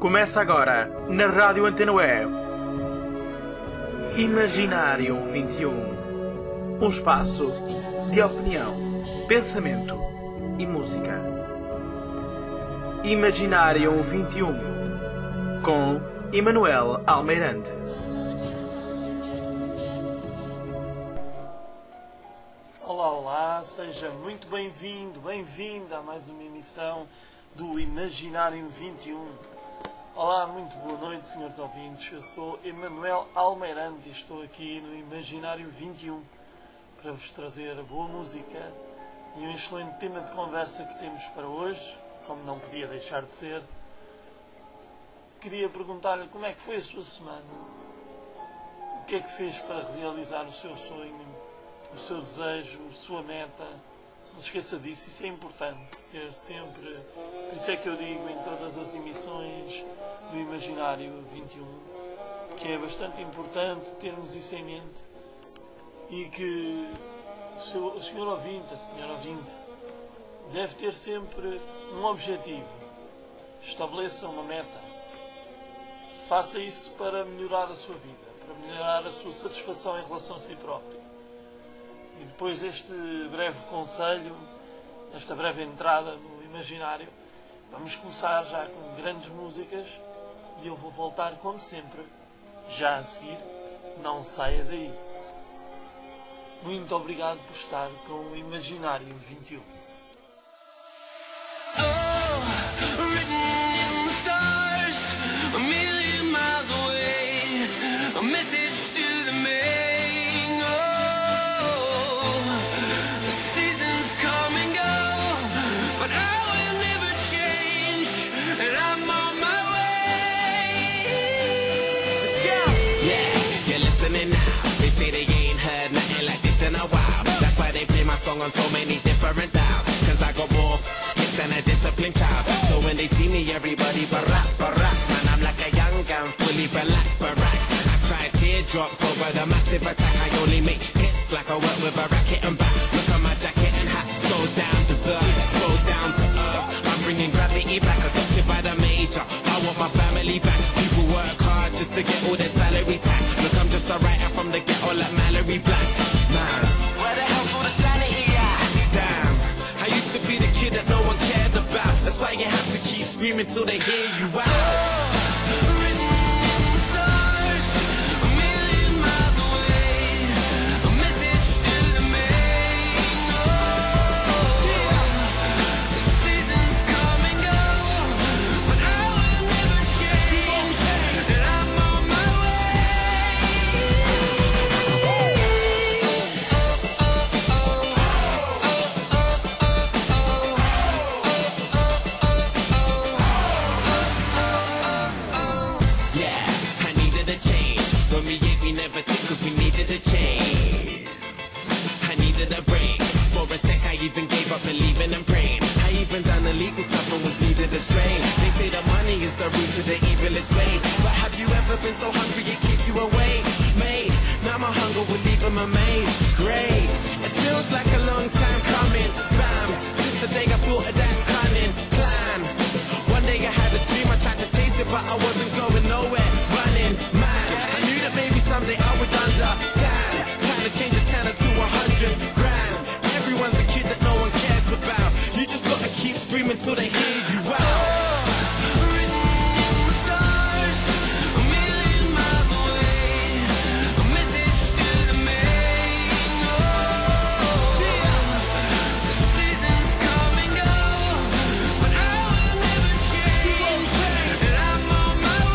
Começa agora, na Rádio Antena Web, Imaginário 21. Um espaço de opinião, pensamento e música. Imaginário 21, com Emanuel Almeirante. Olá, olá, seja muito bem-vindo, bem-vinda a mais uma emissão do Imaginário 21. Olá, muito boa noite, senhores ouvintes. Eu sou Emanuel Almeirante e estou aqui no Imaginário 21 para vos trazer boa música e um excelente tema de conversa que temos para hoje, como não podia deixar de ser. Queria perguntar-lhe como é que foi a sua semana, o que é que fez para realizar o seu sonho, o seu desejo, a sua meta. Não se esqueça disso, isso é importante, ter sempre. Por isso é que eu digo em todas as emissões do Imaginário 21 que é bastante importante termos isso em mente e que o senhor ouvinte, a senhora ouvinte, deve ter sempre um objetivo. Estabeleça uma meta. Faça isso para melhorar a sua vida, para melhorar a sua satisfação em relação a si próprio. E depois deste breve conselho, esta breve entrada no imaginário, vamos começar já com grandes músicas e eu vou voltar, como sempre, já a seguir. Não saia daí. Muito obrigado por estar com o Imaginário 21. Song on so many different dials, cause I got more hits than a disciplined child. So when they see me, everybody barracks. Man, I'm like a young gun, fully barack. I cry teardrops over the massive attack. I only make hits like I work with a racket and back. Look at my jacket and hat, so down berserk, so down to earth. I'm bringing gravity back, adopted by the major. I want my family back. People work hard just to get all their salary tax. Look, I'm just a writer from the ghetto like Mallory Black. Man, where the hell's all the sanity at? Damn, I used to be the kid that no one cared about. That's why you have to keep screaming till they hear you out. Even gave up believing and praying. I even done illegal stuff and was needed a strain. They say that money is the root to the evilest ways, but have you ever been so hungry it keeps you awake? Mate, now my hunger will leave them amazed. Great, it feels like a long time coming, fam. Since the day I thought of that cunning plan. One day I had a dream, I tried to chase it, but I wasn't going nowhere. Running, man, I knew that maybe someday I would understand. Trying to change a tenner to 100 grand. Everyone's a kid that no one cares about. You just gotta keep screaming till they hear you out. My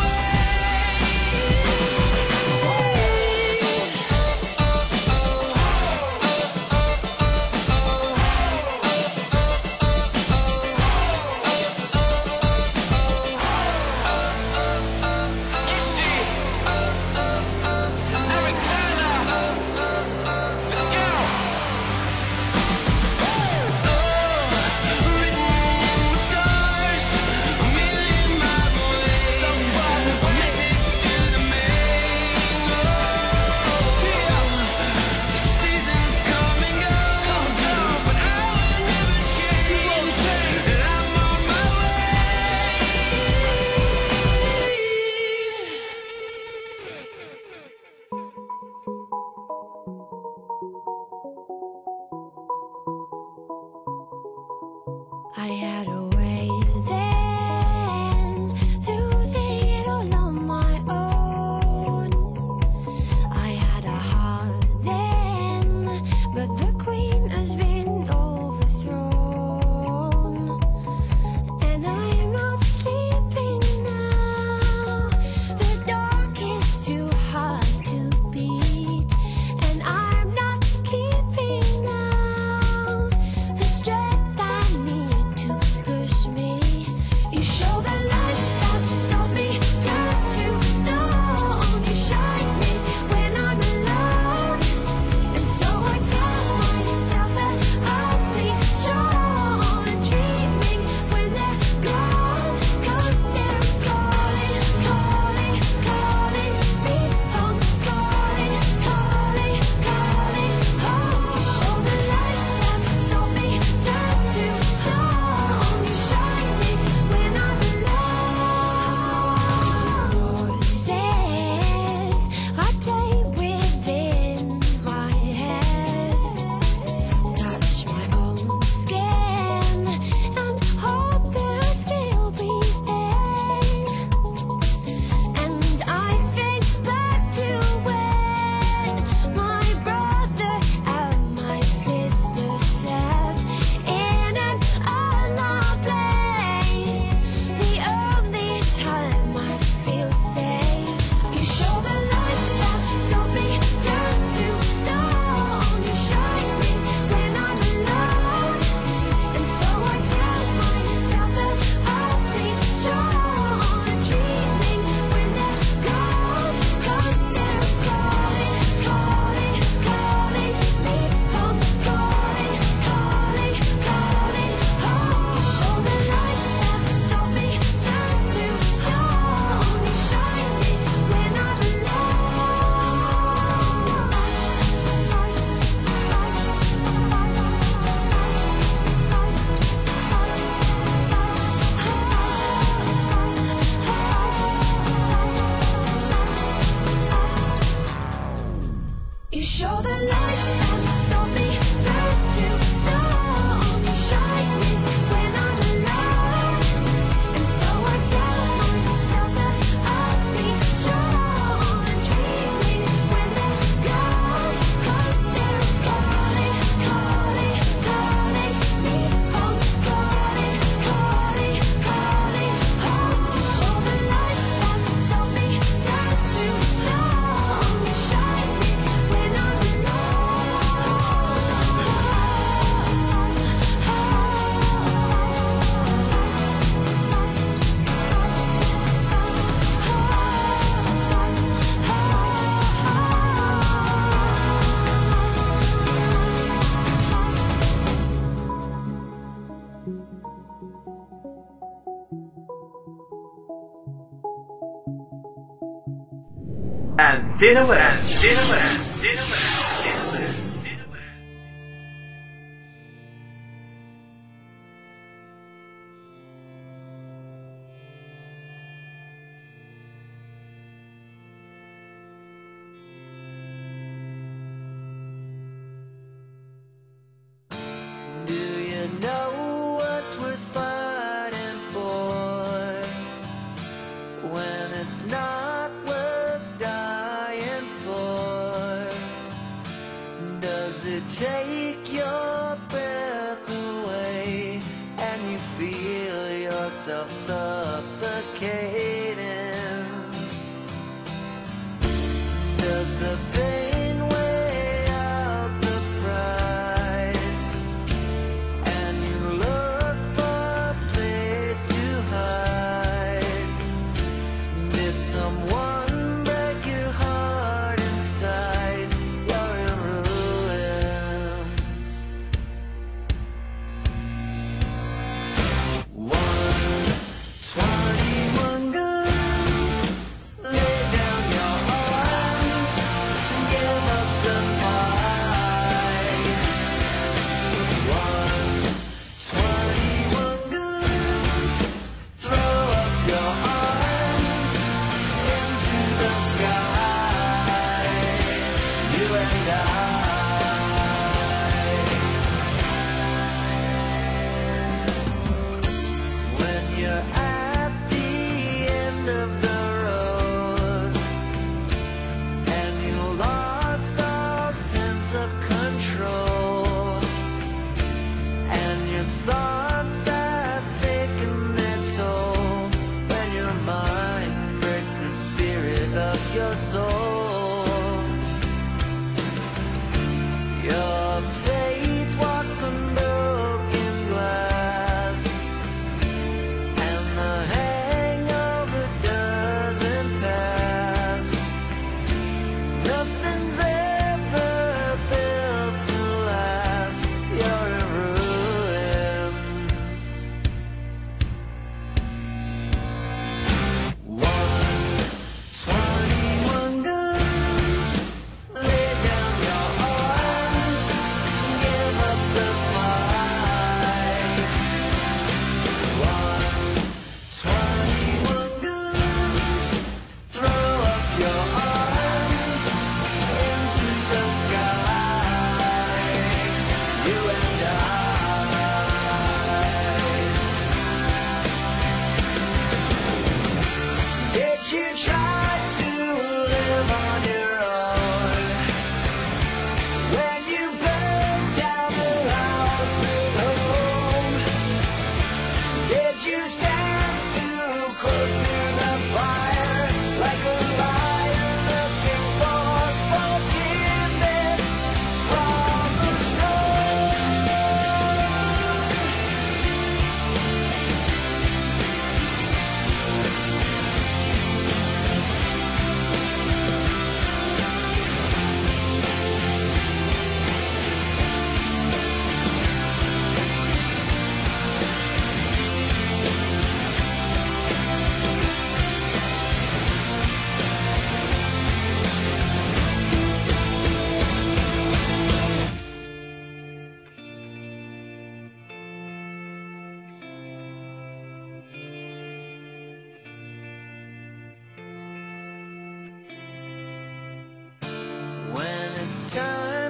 I had a way then, losing it all on my own. I had a heart then, but the queen has been overthrown. And I am not sleeping now, the dark is too hard to beat. And I'm not keeping now the strength I need to push me. You show the lights that stop me, turn to stone. You shine me when I'm alone, and so I tell myself that I'll be strong. And dreaming when they're gone, 'cause they're calling, calling, calling me home, calling, calling, calling home. You show the lights that stop me, turn to stone. You shine me when I'm alone. Voices I play within my head, touch my own skin and hope they'll still be there. And I think back to when my brother and my sister slept in an unknown place, the only time I feel safe. You show the lights that stop me, turn to stone. You shine me when I'm alone, and so I tell myself that I'll be strong. And dreaming when they're gone, 'cause they're calling, calling, calling me home, calling, calling, calling home. You show the lights that stop me, turn to stone. You shine me when I'm You show the lights that stop me, turn to stone. You shine me when I'm alone, and so I tell myself that I'll be strong. And dreaming when they're gone, 'cause they're calling, calling, calling me home, calling, calling, calling home. You show the lights that stop me, turn to stone. You shine me when I'm Antena West. Do you know what's worth fighting for when it's not worth dying for? Does it take your breath away and you feel yourself suffocating? Does the pain weigh out the pride and you look for a place to hide? Did someone break your heart inside? You're in ruins. 121 gun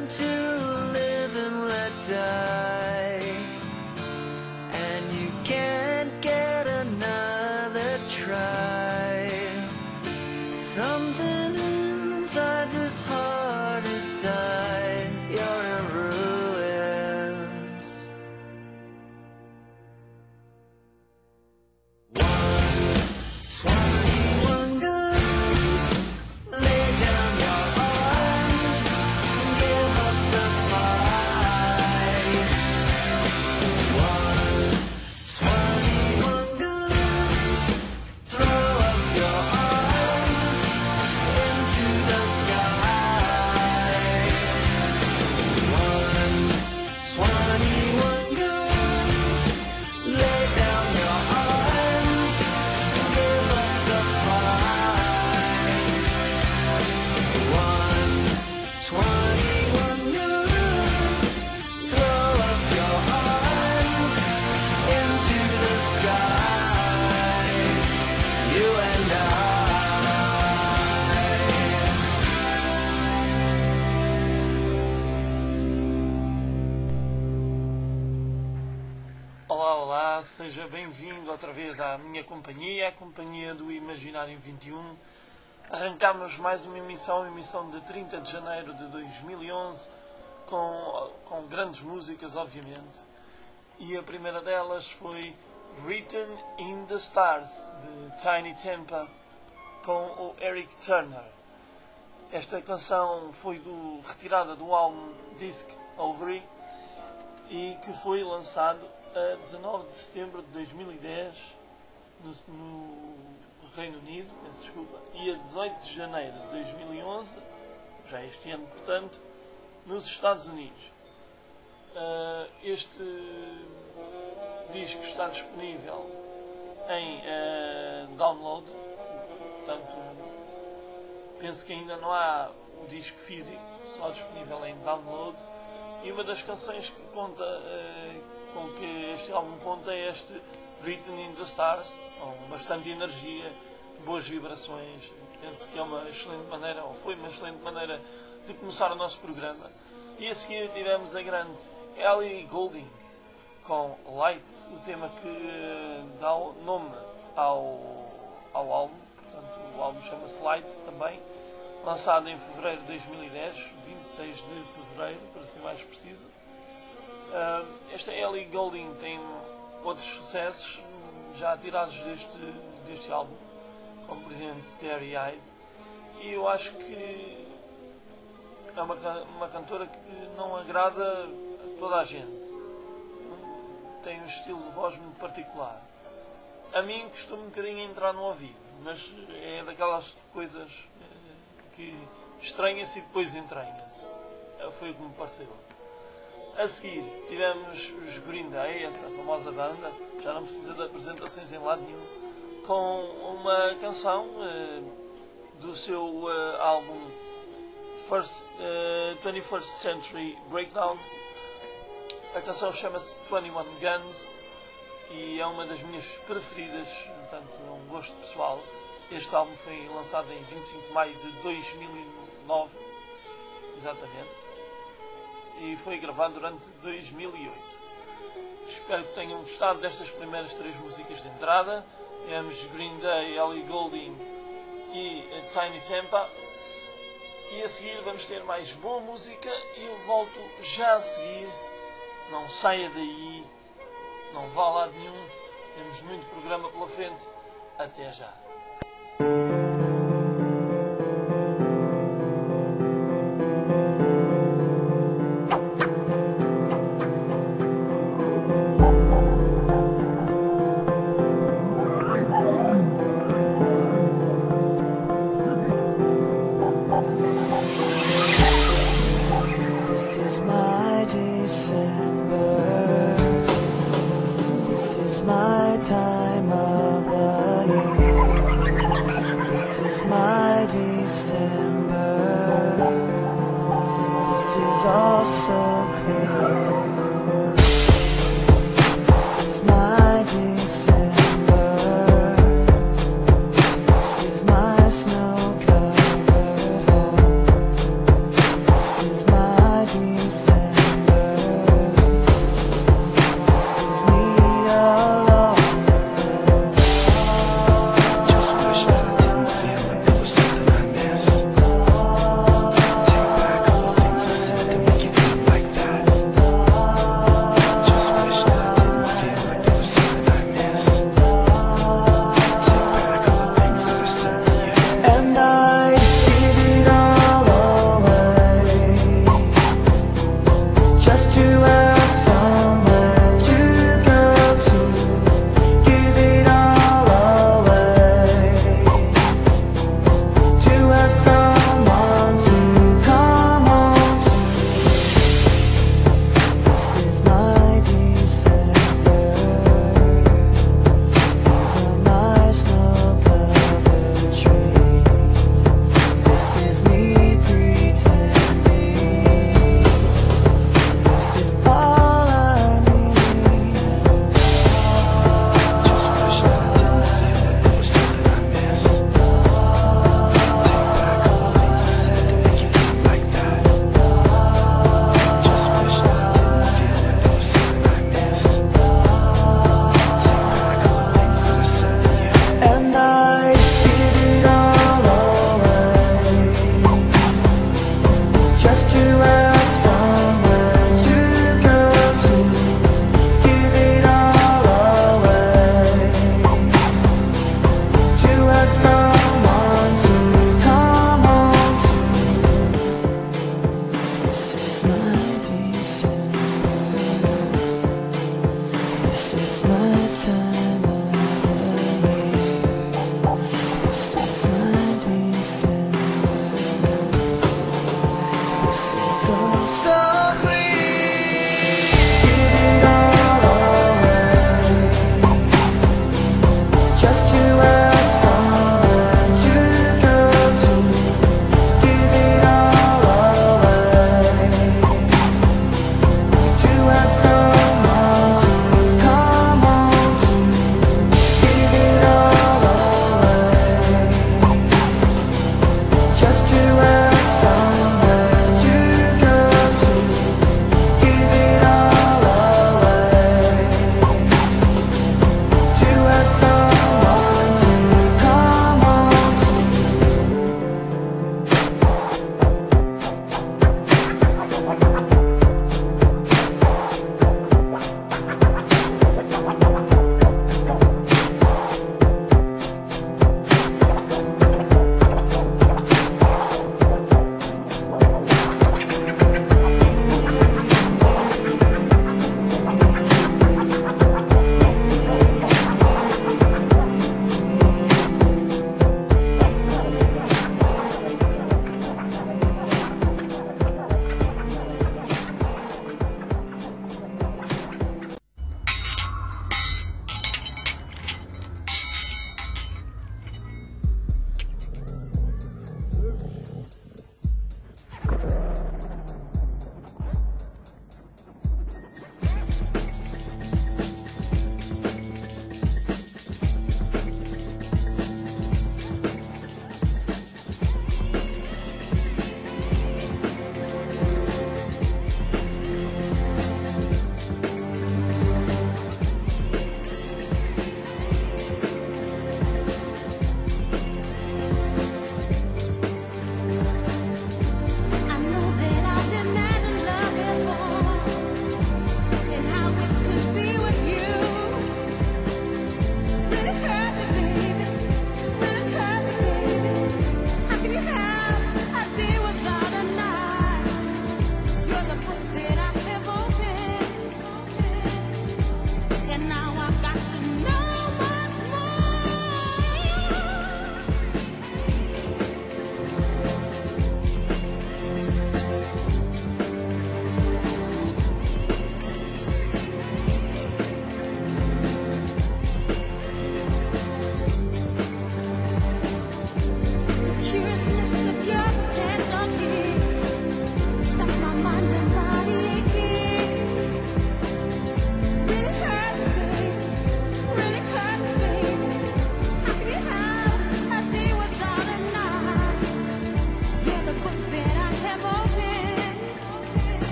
time to live and let die, and you can't get another try. Something inside this heart has died. You're in ruins. One guns, lay down your arms and give up the fight. 121 guns, throw up your arms into the sky. 121 guns, lay down your arms and give up the fight. 121 guns, throw up your arms into the sky. You and I. Olá, olá, seja bem-vindo outra vez à minha companhia, a companhia do Imaginário 21. Arrancámos mais uma emissão de 30 de janeiro de 2011, com grandes músicas, obviamente. E a primeira delas foi Written in the Stars, de Tiny Tampa, com o Eric Turner. Esta canção foi retirada do álbum Disc Ovary e que foi lançado a 19 de setembro de 2010 no Reino Unido, peço desculpa, e a 18 de janeiro de 2011, já este ano, portanto, nos Estados Unidos. Este disco está disponível em download, portanto, penso que ainda não há o disco físico, só disponível em download. E uma das canções que conta, com que este álbum conta é este Written in the Stars, com bastante energia, boas vibrações. Penso que é uma excelente maneira, ou foi uma excelente maneira de começar o nosso programa. E a seguir tivemos a grande Ellie Goulding com Light, o tema que dá o nome ao álbum. Portanto, o álbum chama-se Light também, lançado em fevereiro de 2010, 26 de fevereiro, para ser mais preciso. Esta Ellie Goulding tem outros sucessos já tirados deste álbum, como por exemplo Starry Eyes, e eu acho que é uma cantora que não agrada a toda a gente. Tem um estilo de voz muito particular. A mim costuma um bocadinho entrar no ouvido, mas é daquelas coisas que estranha-se e depois entranha-se. Foi o que me pareceu. A seguir tivemos os Green Day, essa famosa banda, já não precisa de apresentações em lado nenhum, com uma canção do seu álbum 21st Century Breakdown. A canção chama-se 21 Guns e é uma das minhas preferidas, portanto é um gosto pessoal. Este álbum foi lançado em 25 de maio de 2009, exatamente, e foi gravado durante 2008. Espero que tenham gostado destas primeiras 3 músicas de entrada. Temos Green Day, Ellie Goulding e Tiny Tampa. E a seguir vamos ter mais boa música e eu volto já a seguir. Não saia daí, não vá a lado nenhum, temos muito programa pela frente. Até já. This is my December. This is my time of the year. This is my December. This is all so clear. This is my December. This is my snow-covered home. This is my December.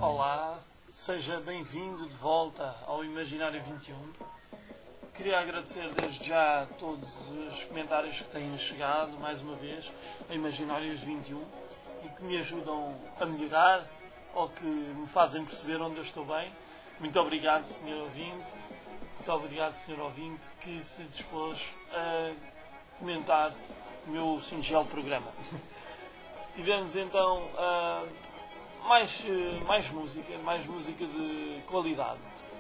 Olá, seja bem-vindo de volta ao Imaginário 21. Queria agradecer desde já todos os comentários que têm chegado, mais uma vez, a Imaginários 21 e que me ajudam a melhorar ou que me fazem perceber onde eu estou bem. Muito obrigado, Sr. Ouvinte. Muito obrigado, Sr. Ouvinte, que se dispôs a comentar o meu singelo programa. Tivemos então mais música de qualidade,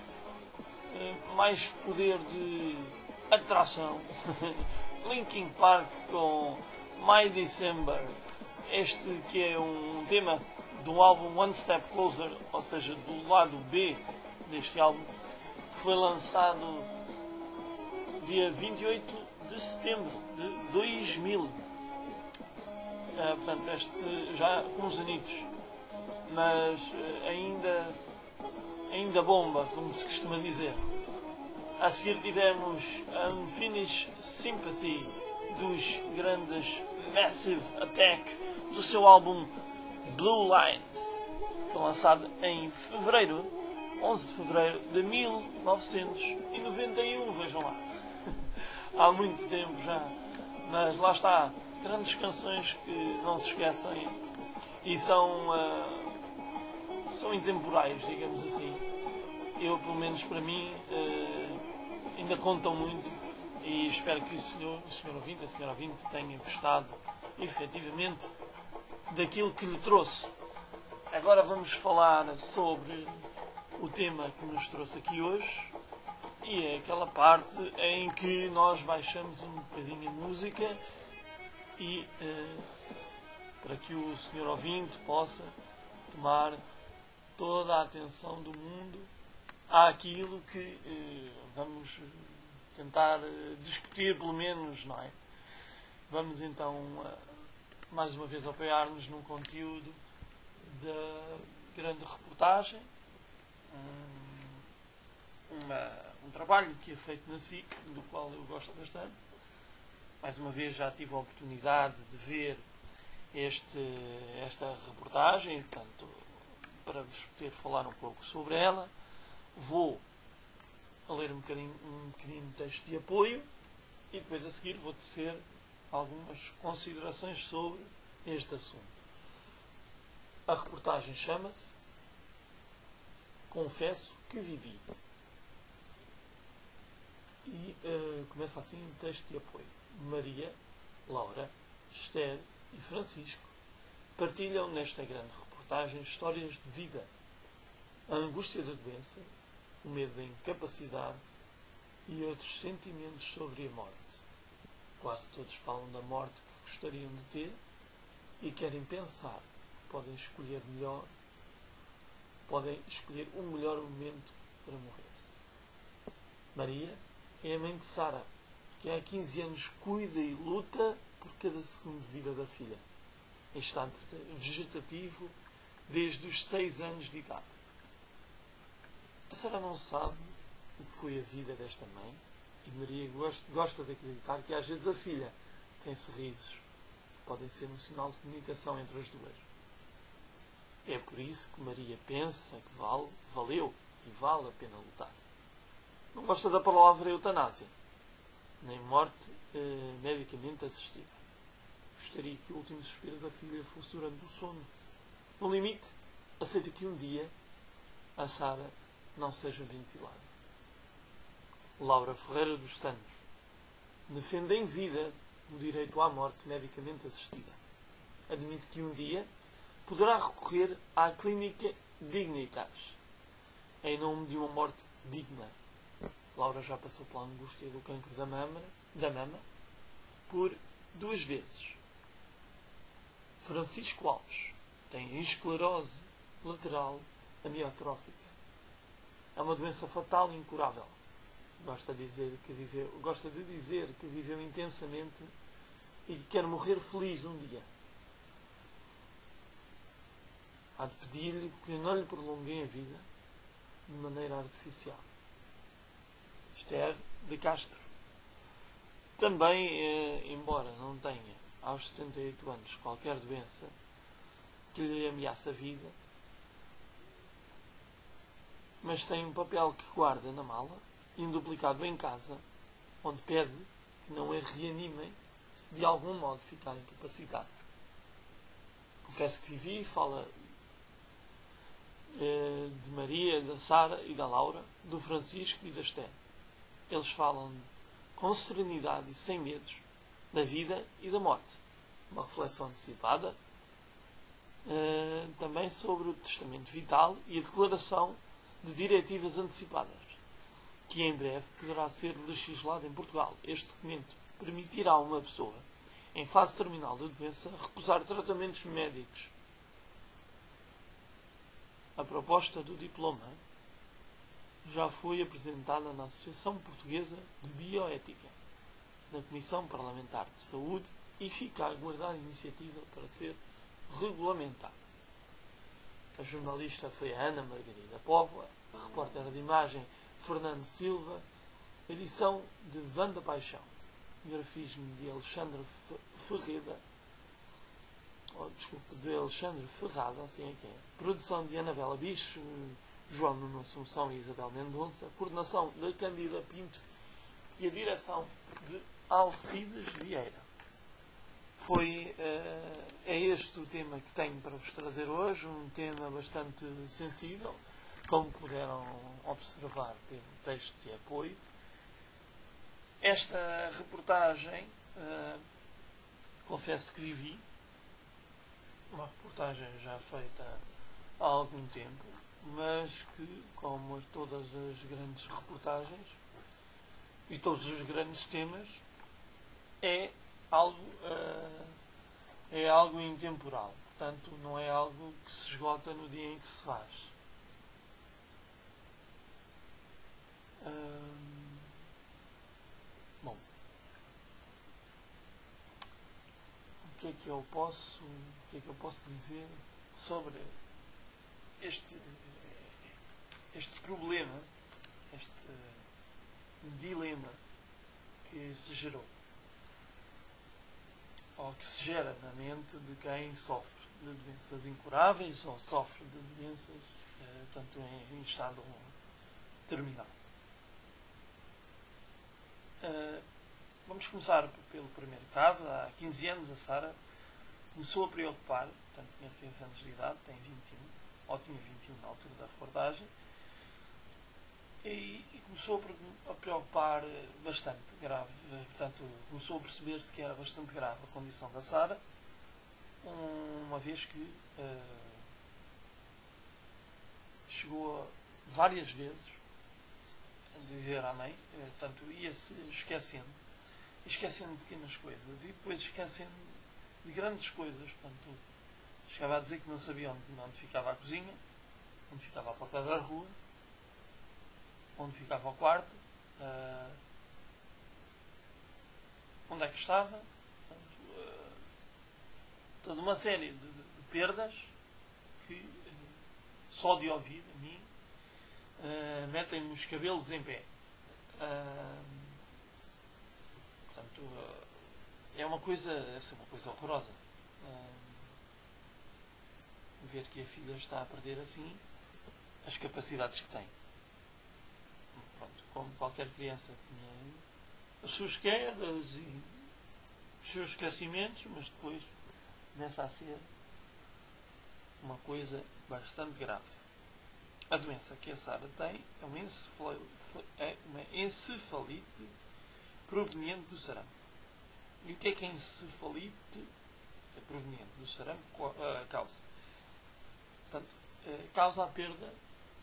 mais poder de atração. Linkin Park com My December, este que é um tema do álbum One Step Closer, ou seja, do lado B deste álbum, que foi lançado dia 28 de setembro de 2000. Portanto, este já com uns anitos, mas ainda bomba, como se costuma dizer. A seguir tivemos Unfinished Sympathy dos grandes Massive Attack, do seu álbum Blue Lines. Foi lançado em fevereiro, 11 de fevereiro de 1991, vejam lá. Há muito tempo já, mas lá está, grandes canções que não se esquecem e são intemporais, digamos assim. Eu, pelo menos para mim, ainda contam muito e espero que o senhor ouvinte, a senhora ouvinte, tenha gostado efetivamente daquilo que lhe trouxe. Agora vamos falar sobre o tema que nos trouxe aqui hoje, e é aquela parte em que nós baixamos um bocadinho a música e para que o senhor ouvinte possa tomar toda a atenção do mundo àquilo que vamos tentar discutir, pelo menos, não é? Vamos então mais uma vez apoiar-nos num conteúdo da grande reportagem, um trabalho que é feito na SIC, do qual eu gosto bastante. Mais uma vez já tive a oportunidade de ver esta reportagem, portanto, para vos poder falar um pouco sobre ela, vou ler um bocadinho de texto de apoio e depois a seguir vou tecer algumas considerações sobre este assunto. A reportagem chama-se Confesso que Vivi. E começa assim um texto de apoio. Maria, Laura, Esther e Francisco partilham nesta grande reportagem histórias de vida, a angústia da doença, o medo da incapacidade e outros sentimentos sobre a morte. Quase todos falam da morte que gostariam de ter e querem pensar que podem escolher o melhor momento para morrer. Maria é a mãe de Sara, que há 15 anos cuida e luta por cada segundo de vida da filha, em estado vegetativo desde os 6 anos de idade. A Sara não sabe o que foi a vida desta mãe e Maria gosta de acreditar que às vezes a filha tem sorrisos que podem ser um sinal de comunicação entre as duas. É por isso que Maria pensa que valeu e vale a pena lutar. Não gosta da palavra eutanásia, nem morte medicamente assistida. Gostaria que o último suspiro da filha fosse durante o sono. No limite, aceita que um dia a Sara não seja ventilada. Laura Ferreira dos Santos defende em vida o direito à morte medicamente assistida. Admite que um dia poderá recorrer à clínica Dignitas em nome de uma morte digna. Laura já passou pela angústia do cancro da mama por 2 vezes. Francisco Alves tem esclerose lateral amiotrófica. É uma doença fatal e incurável. Gosta de dizer que viveu intensamente e que quer morrer feliz um dia. Há de pedir-lhe que não lhe prolonguem a vida de maneira artificial. Esther de Castro também, embora não tenha aos 78 anos qualquer doença que lhe ameaça a vida, mas tem um papel que guarda na mala, induplicado em casa, onde pede que não a reanimem se de algum modo ficar incapacitado. Confesso que Vivi fala de Maria, da Sara e da Laura, do Francisco e da Esther. Eles falam com serenidade e sem medos da vida e da morte. Uma reflexão antecipada também sobre o testamento vital e a declaração de diretivas antecipadas, que em breve poderá ser legislado em Portugal. Este documento permitirá a uma pessoa, em fase terminal da doença, recusar tratamentos médicos. A proposta do diploma já foi apresentada na Associação Portuguesa de Bioética, na Comissão Parlamentar de Saúde, e fica a aguardar a iniciativa para ser regulamentado. A jornalista foi a Ana Margarida Póvoa, a repórter de imagem Fernando Silva, edição de Wanda Paixão, grafismo de Alexandre de Alexandre Ferrada, assim é que é. Produção de Anabela Bicho, João Nuno Assunção e Isabel Mendonça, coordenação da Cândida Pinto e a direção de Alcides Vieira. É este o tema que tenho para vos trazer hoje, um tema bastante sensível, como puderam observar pelo texto de apoio. Esta reportagem, confesso que vivi, uma reportagem já feita há algum tempo, mas que, como todas as grandes reportagens e todos os grandes temas, é algo intemporal. Portanto, não é algo que se esgota no dia em que se faz. Bom, o que é que eu posso dizer sobre este problema, este dilema que se gerou, ou que se gera na mente de quem sofre de doenças incuráveis ou sofre de doenças tanto em estado terminal. Vamos começar pelo primeiro caso. Há 15 anos a Sara começou a preocupar, portanto tinha 6 anos de idade, tem 21, ou tinha 21 na altura da reportagem, e começou a preocupar bastante grave, portanto começou a perceber-se que era bastante grave a condição da Sara, uma vez que chegou várias vezes a dizer à mãe, portanto ia-se esquecendo de pequenas coisas e depois esquecendo de grandes coisas. Portanto, chegava a dizer que não sabia onde ficava a cozinha, onde ficava a porta da rua, onde ficava o quarto, onde é que estava. Portanto, toda uma série de perdas que, só de ouvir a mim, metem-me os cabelos em pé. Portanto, é uma coisa, deve ser uma coisa horrorosa. Ver que a filha está a perder assim as capacidades que tem. Pronto, como qualquer criança tinha as suas quedas e os seus esquecimentos, mas depois começa a ser uma coisa bastante grave. A doença que a Sara tem é uma encefalite proveniente do sarampo. E o que é que a encefalite proveniente do sarampo causa? Portanto, causa a perda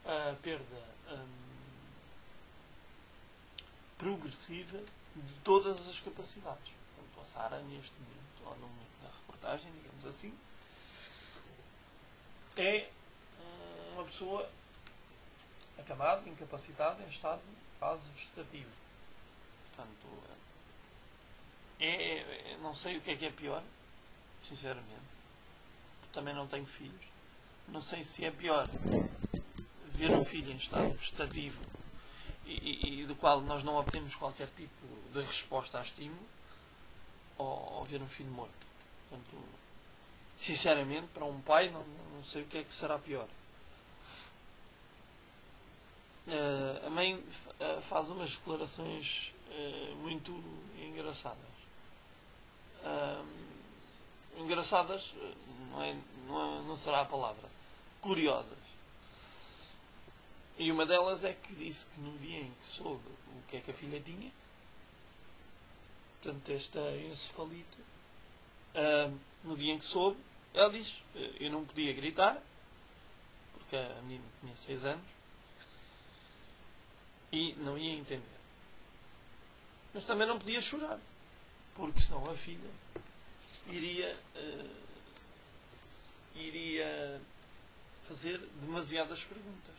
progressiva de todas as capacidades. Portanto, a Sara, neste momento, ou no momento da reportagem, digamos assim, é uma pessoa acamada, incapacitada, em estado quase vegetativo. Portanto, não sei o que é pior, sinceramente. Também não tenho filhos. Não sei se é pior ver um filho em estado vegetativo e do qual nós não obtemos qualquer tipo de resposta a estímulo, ou ver um filho morto. Portanto, sinceramente, para um pai, não sei o que é que será pior. a mãe faz umas declarações muito engraçadas. Engraçadas não será a palavra. Curiosas. E uma delas é que disse que no dia em que soube o que é que a filha tinha, portanto, esta encefalite, no dia em que soube, ela diz: eu não podia gritar, porque a menina tinha 6 anos, e não ia entender. Mas também não podia chorar, porque senão a filha iria fazer demasiadas perguntas.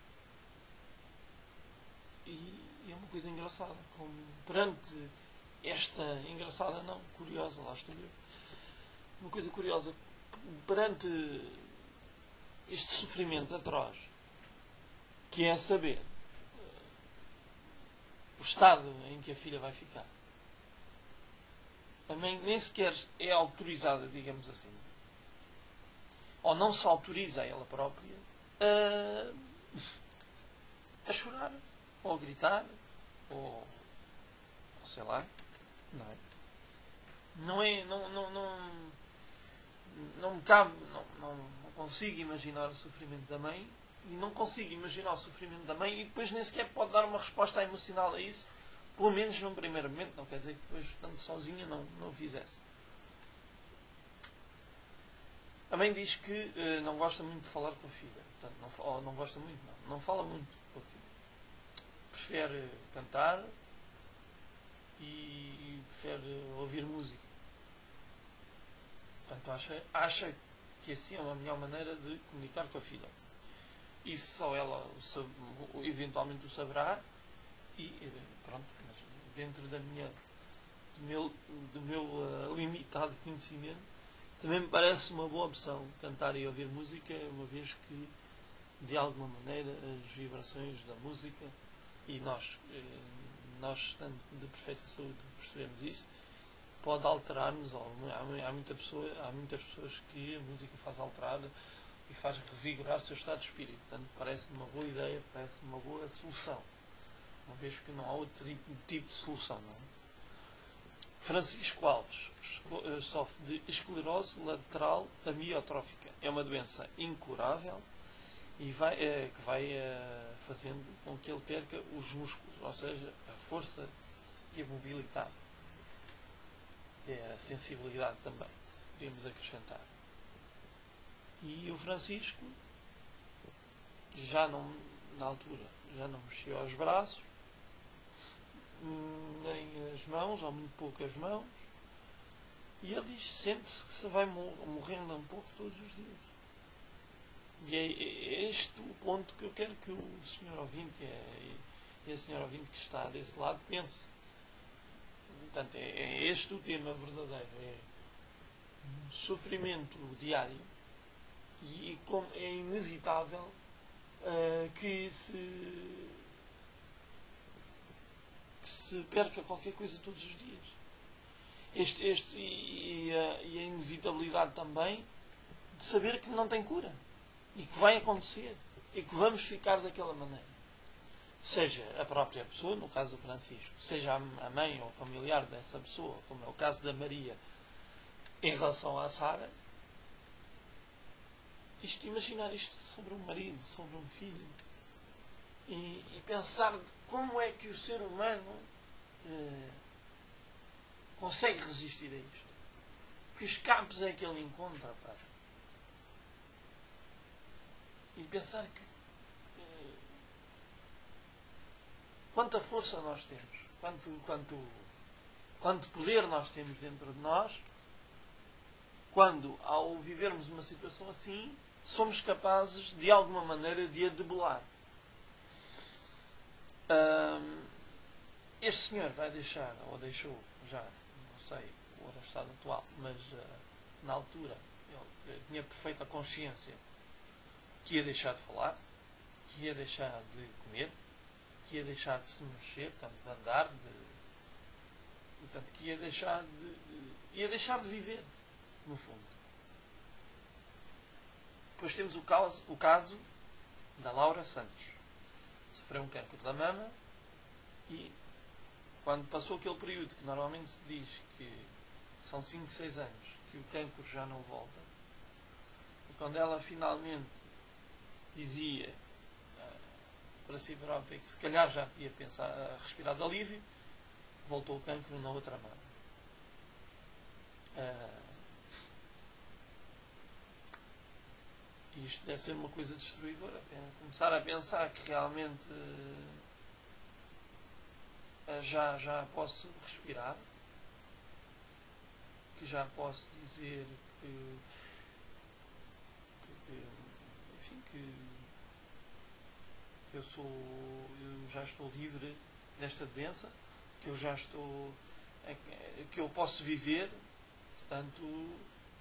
E é uma coisa engraçada, como perante esta engraçada, não, curiosa, lá estou eu. Uma coisa curiosa, perante este sofrimento atroz, que é saber o estado em que a filha vai ficar. A mãe nem sequer é autorizada, digamos assim, ou não se autoriza a ela própria a chorar, ou a gritar, ou sei lá, não é? Não me cabe, não consigo imaginar o sofrimento da mãe, e não consigo imaginar o sofrimento da mãe, e depois nem sequer pode dar uma resposta emocional a isso, pelo menos num primeiro momento. Não quer dizer que depois, estando sozinha, não o fizesse. A mãe diz que não gosta muito de falar com a filha. Portanto, não gosta muito, não fala muito com a filha. Prefere cantar e prefere ouvir música. Portanto, acha que assim é uma melhor maneira de comunicar com a filha. Isso só ela eventualmente o saberá, e pronto, mas dentro do meu limitado conhecimento, também me parece uma boa opção cantar e ouvir música, uma vez que, de alguma maneira, as vibrações da música, e nós estando de perfeita saúde, percebemos isso, pode alterar-nos. Há muitas pessoas que a música faz alterar e faz revigorar o seu estado de espírito. Portanto, parece-me uma boa ideia, parece-me uma boa solução, uma vez que não há outro tipo de solução, não é? Francisco Alves sofre de esclerose lateral amiotrófica. É uma doença incurável e que vai fazendo com que ele perca os músculos, ou seja, a força e a mobilidade. A sensibilidade também, podemos acrescentar. E o Francisco, na altura, já não mexia os braços, nem as mãos, ou muito poucas mãos, e ele diz: sente-se que se vai morrendo um pouco todos os dias. E é este o ponto que eu quero que o senhor ouvinte e a senhora ouvinte que está desse lado pense. Portanto, é este o tema verdadeiro, é um sofrimento diário, e como é inevitável que se perca qualquer coisa todos os dias. E a inevitabilidade também de saber que não tem cura, e que vai acontecer, e que vamos ficar daquela maneira. Seja a própria pessoa, no caso do Francisco, seja a mãe ou o familiar dessa pessoa, como é o caso da Maria em relação à Sara. Imaginar isto sobre um marido, sobre um filho, e pensar de como é que o ser humano consegue resistir a isto. Que escapes é que ele encontra, pá? E pensar que quanta força nós temos, quanto poder nós temos dentro de nós, quando, ao vivermos uma situação assim, somos capazes, de alguma maneira, de a debelar. Este senhor vai deixar, ou deixou já, não sei o estado atual, mas na altura ele tinha perfeita consciência que ia deixar de falar, que ia deixar de comer, que ia deixar de se mexer, portanto, de andar, portanto, que ia deixar de viver, no fundo. Depois temos o caso da Laura Santos. sofreu um cancro da mama e quando passou aquele período que normalmente se diz que são 5, 6 anos, que o cancro já não volta, e quando ela finalmente dizia para si própria que se calhar já podia pensar a respirar de alívio, voltou o cancro na outra mão. Isto deve ser uma coisa destruidora. Começar a pensar que realmente já posso respirar, que já posso dizer que eu já estou livre desta doença, que eu já estou, que eu posso viver, portanto,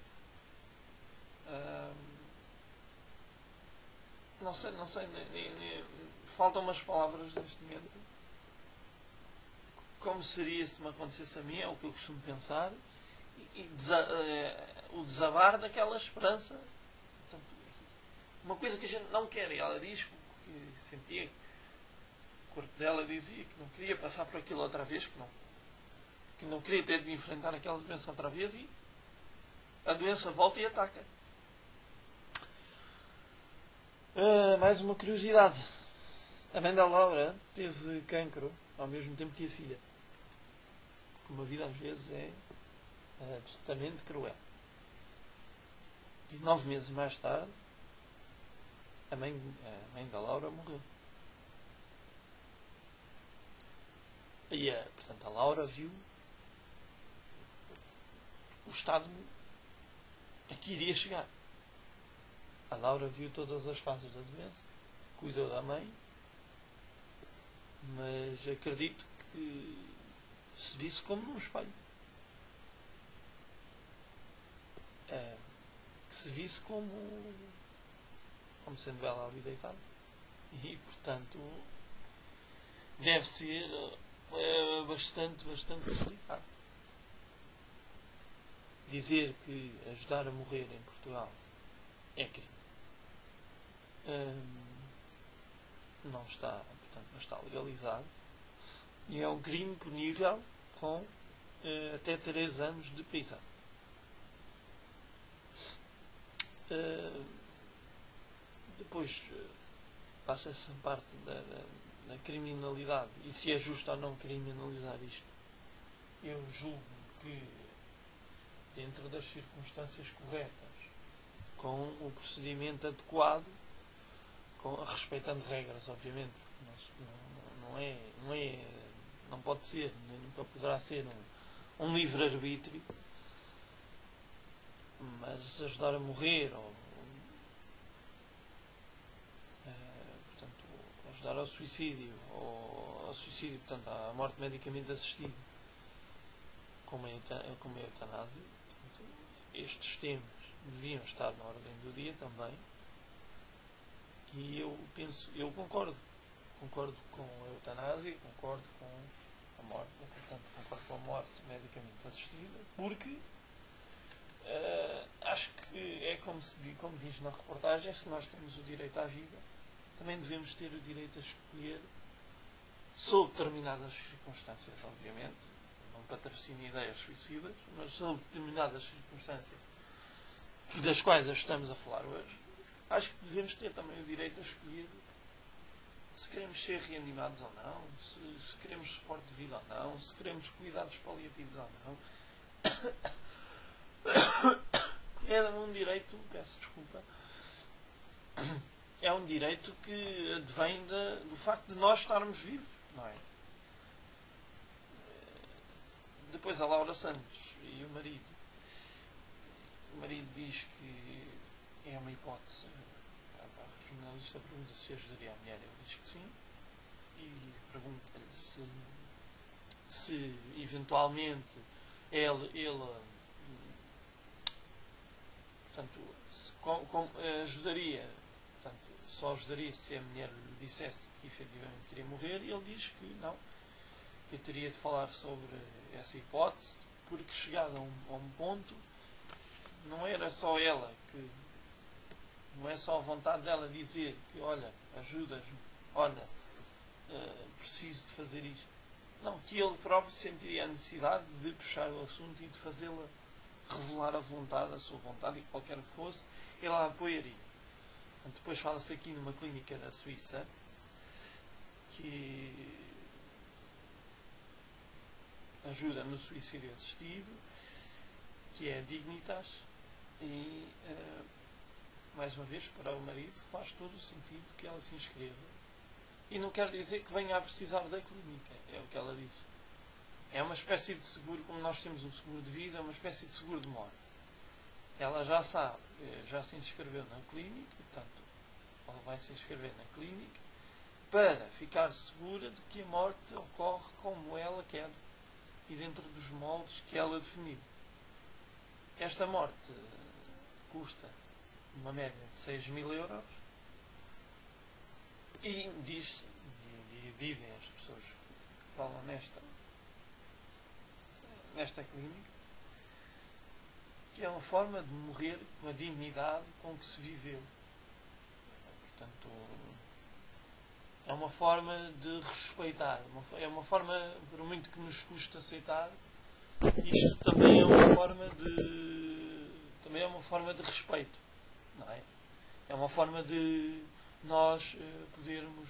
não sei, faltam umas palavras neste momento. Como seria se me acontecesse a mim, é o que eu costumo pensar, e o desabar daquela esperança. Portanto, uma coisa que a gente não quer, e ela diz que sentia, o corpo dela dizia que não queria passar por aquilo outra vez, que não queria ter de enfrentar aquela doença outra vez, e a doença volta e ataca. Mais uma curiosidade. A mãe da Laura teve cancro ao mesmo tempo que a filha. Como a vida às vezes é absolutamente cruel. E 9 meses mais tarde, a mãe da Laura morreu. E portanto, a Laura viu o estado a que iria chegar. A Laura viu todas as fases da doença, cuidou da mãe, mas acredito que se visse como num espelho. Que se visse como sendo ela ali deitada. E, portanto, deve ser bastante complicado. Dizer que ajudar a morrer em Portugal é crime. Não está legalizado. E é um crime punível com até 3 anos de prisão. Depois passa-se a parte da criminalidade, e se é justo ou não criminalizar isto. Eu julgo que, dentro das circunstâncias corretas, com o procedimento adequado, respeitando regras, obviamente, não pode ser, nunca poderá ser um livre-arbítrio, mas ajudar a morrer, ou portanto, ajudar ao suicídio, portanto, à morte medicamente assistida, como a eutanásia, portanto, estes temas deviam estar na ordem do dia também. E eu concordo com a eutanásia, concordo com a morte, portanto, concordo com a morte medicamente assistida, porque acho que é como diz na reportagem, se nós temos o direito à vida, também devemos ter o direito a escolher, sob determinadas circunstâncias, obviamente, não patrocínio ideias suicidas, mas sob determinadas circunstâncias das quais estamos a falar hoje, acho que devemos ter também o direito a escolher se queremos ser reanimados ou não, se queremos suporte de vida ou não, se queremos cuidados paliativos ou não. É um direito, peço desculpa, é um direito que advém do facto de nós estarmos vivos, não é? Depois a Laura Santos e o marido diz que é uma hipótese. O jornalista pergunta se ajudaria a mulher, ele diz que sim, e pergunta-lhe se eventualmente ele portanto, ajudaria, portanto, só ajudaria se a mulher lhe dissesse que efetivamente queria morrer, e ele diz que não, que teria de falar sobre essa hipótese, porque chegado a um ponto, não era só ela não é só a vontade dela dizer que, olha, ajudas-me, olha, preciso de fazer isto. Não, que ele próprio sentiria a necessidade de puxar o assunto e de fazê-la revelar a vontade, a sua vontade, e qualquer que fosse, ele a apoiaria. Depois fala-se aqui numa clínica da Suíça que ajuda no suicídio assistido, que é Dignitas, e mais uma vez, para o marido faz todo o sentido que ela se inscreva. E não quer dizer que venha a precisar da clínica, é o que ela diz. É uma espécie de seguro, como nós temos um seguro de vida, é uma espécie de seguro de morte. Ela já sabe, já se inscreveu na clínica, portanto, ela vai se inscrever na clínica para ficar segura de que a morte ocorre como ela quer e dentro dos moldes que ela definiu. Esta morte custa uma média de 6.000 euros e dizem as pessoas que falam nesta clínica que é uma forma de morrer com a dignidade com que se viveu. Portanto, é uma forma de respeitar, é uma forma, por muito que nos custe aceitar, isto também é uma forma de respeito, não é? É uma forma de nós podermos